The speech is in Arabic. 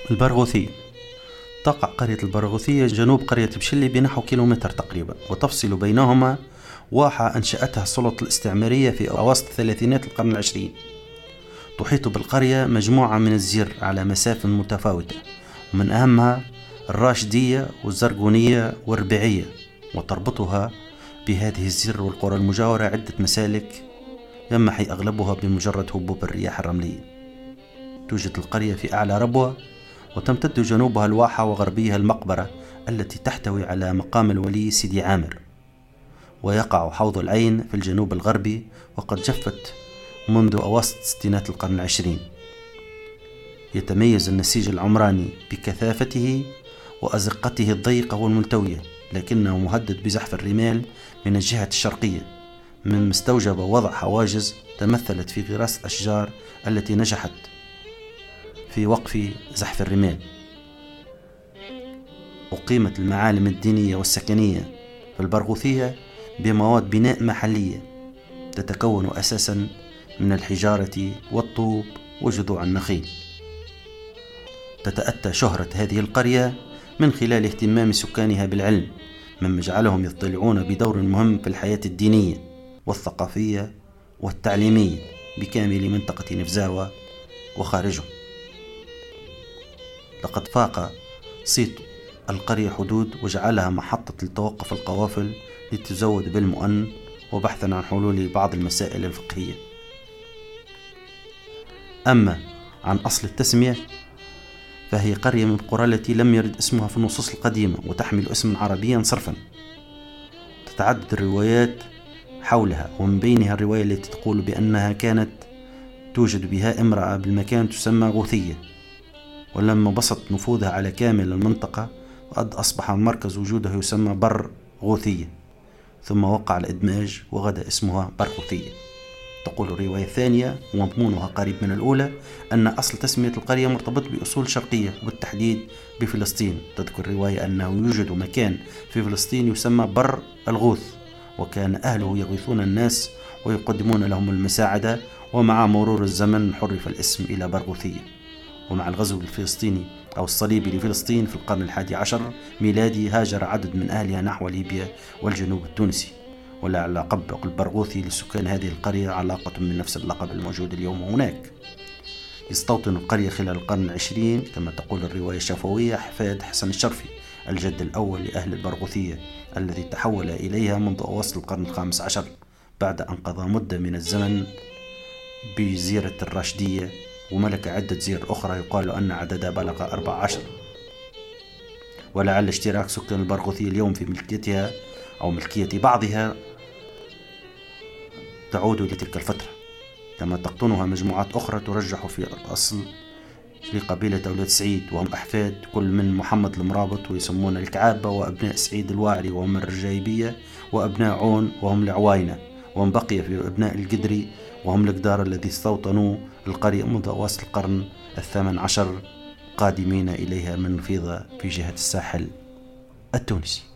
البرغوثية. تقع قرية البرغوثية جنوب قرية بشلي بنحو كيلومتر تقريبا، وتفصل بينهما واحة أنشأتها السلطة الاستعمارية في أواسط ثلاثينات القرن العشرين. تحيط بالقرية مجموعة من الزر على مسافة متفاوتة، ومن أهمها الراشدية والزرقونية والربيعية، وتربطها بهذه الزر والقرى المجاورة عدة مسالك يمحي أغلبها بمجرد هبوب الرياح الرملية. توجد القرية في أعلى ربوة، وتمتد جنوبها الواحة وغربيها المقبرة التي تحتوي على مقام الولي سيدي عامر. ويقع حوض العين في الجنوب الغربي، وقد جفت منذ أواسط ستينات القرن العشرين. يتميز النسيج العمراني بكثافته وأزقته الضيقة والملتوية، لكنه مهدد بزحف الرمال من الجهة الشرقية، مما استوجب وضع حواجز تمثلت في غراس الأشجار التي نجحت في وقف زحف الرمال. أقيمت المعالم الدينية والسكنية في البرغوثية بمواد بناء محلية تتكون أساسا من الحجارة والطوب وجذوع النخيل. تتأتى شهرة هذه القرية من خلال اهتمام سكانها بالعلم، مما جعلهم يضطلعون بدور مهم في الحياة الدينية والثقافية والتعليمية بكامل منطقة نفزاوة وخارجه. لقد فاق صيت القرية حدود، وجعلها محطة لتوقف القوافل لتزود بالمؤن وبحثا عن حلول بعض المسائل الفقهية. أما عن أصل التسمية فهي قرية من القرى التي لم يرد اسمها في النصوص القديمة، وتحمل اسما عربيا صرفا. تتعدد الروايات حولها، ومن بينها الرواية التي تقول بأنها كانت توجد بها امرأة بالمكان تسمى غوثية، ولما بسط نفوذها على كامل المنطقة وقد أصبح مركز وجوده يسمى بر غوثية، ثم وقع الإدماج وغدا اسمها برغوثية. تقول الرواية الثانية ومضمونها قريب من الأولى أن أصل تسمية القرية مرتبط بأصول شرقية، وبالتحديد بفلسطين. تذكر الرواية أنه يوجد مكان في فلسطين يسمى بر الغوث، وكان أهله يغيثون الناس ويقدمون لهم المساعدة، ومع مرور الزمن حرف الاسم إلى برغوثية. ومع الغزو الفلسطيني أو الصليبي لفلسطين في القرن 11 ميلادي هاجر عدد من أهلها نحو ليبيا والجنوب التونسي، ولعل لقب البرغوثي لسكان هذه القرية علاقة من نفس اللقب الموجود اليوم هناك. يستوطن القرية خلال القرن 20 كما تقول الرواية الشفوية حفاد حسن الشرفي الجد الأول لأهل البرغوثية، الذي تحول إليها منذ أواسط القرن 15 بعد أن قضى مدة من الزمن بجزيرة الراشدية، وملك عدة جزير أخرى يقال أن عددها بلغ 14. ولعل اشتراك سكان البرغوثية اليوم في ملكيتها أو ملكية بعضها تعود لتلك الفترة، كما تقطنها مجموعات أخرى ترجح في الأصل لقبيلة أولاد سعيد، وهم أحفاد كل من محمد المرابط ويسمون الكعابة، وأبناء سعيد الواعري وهم الرجايبية، وأبناء عون وهم العواينة، وهم بقي في أبناء القدري وهم القدار الذي استوطنوا القرية منذ أواسط القرن 18 قادمين إليها من فيضة في جهة الساحل التونسي.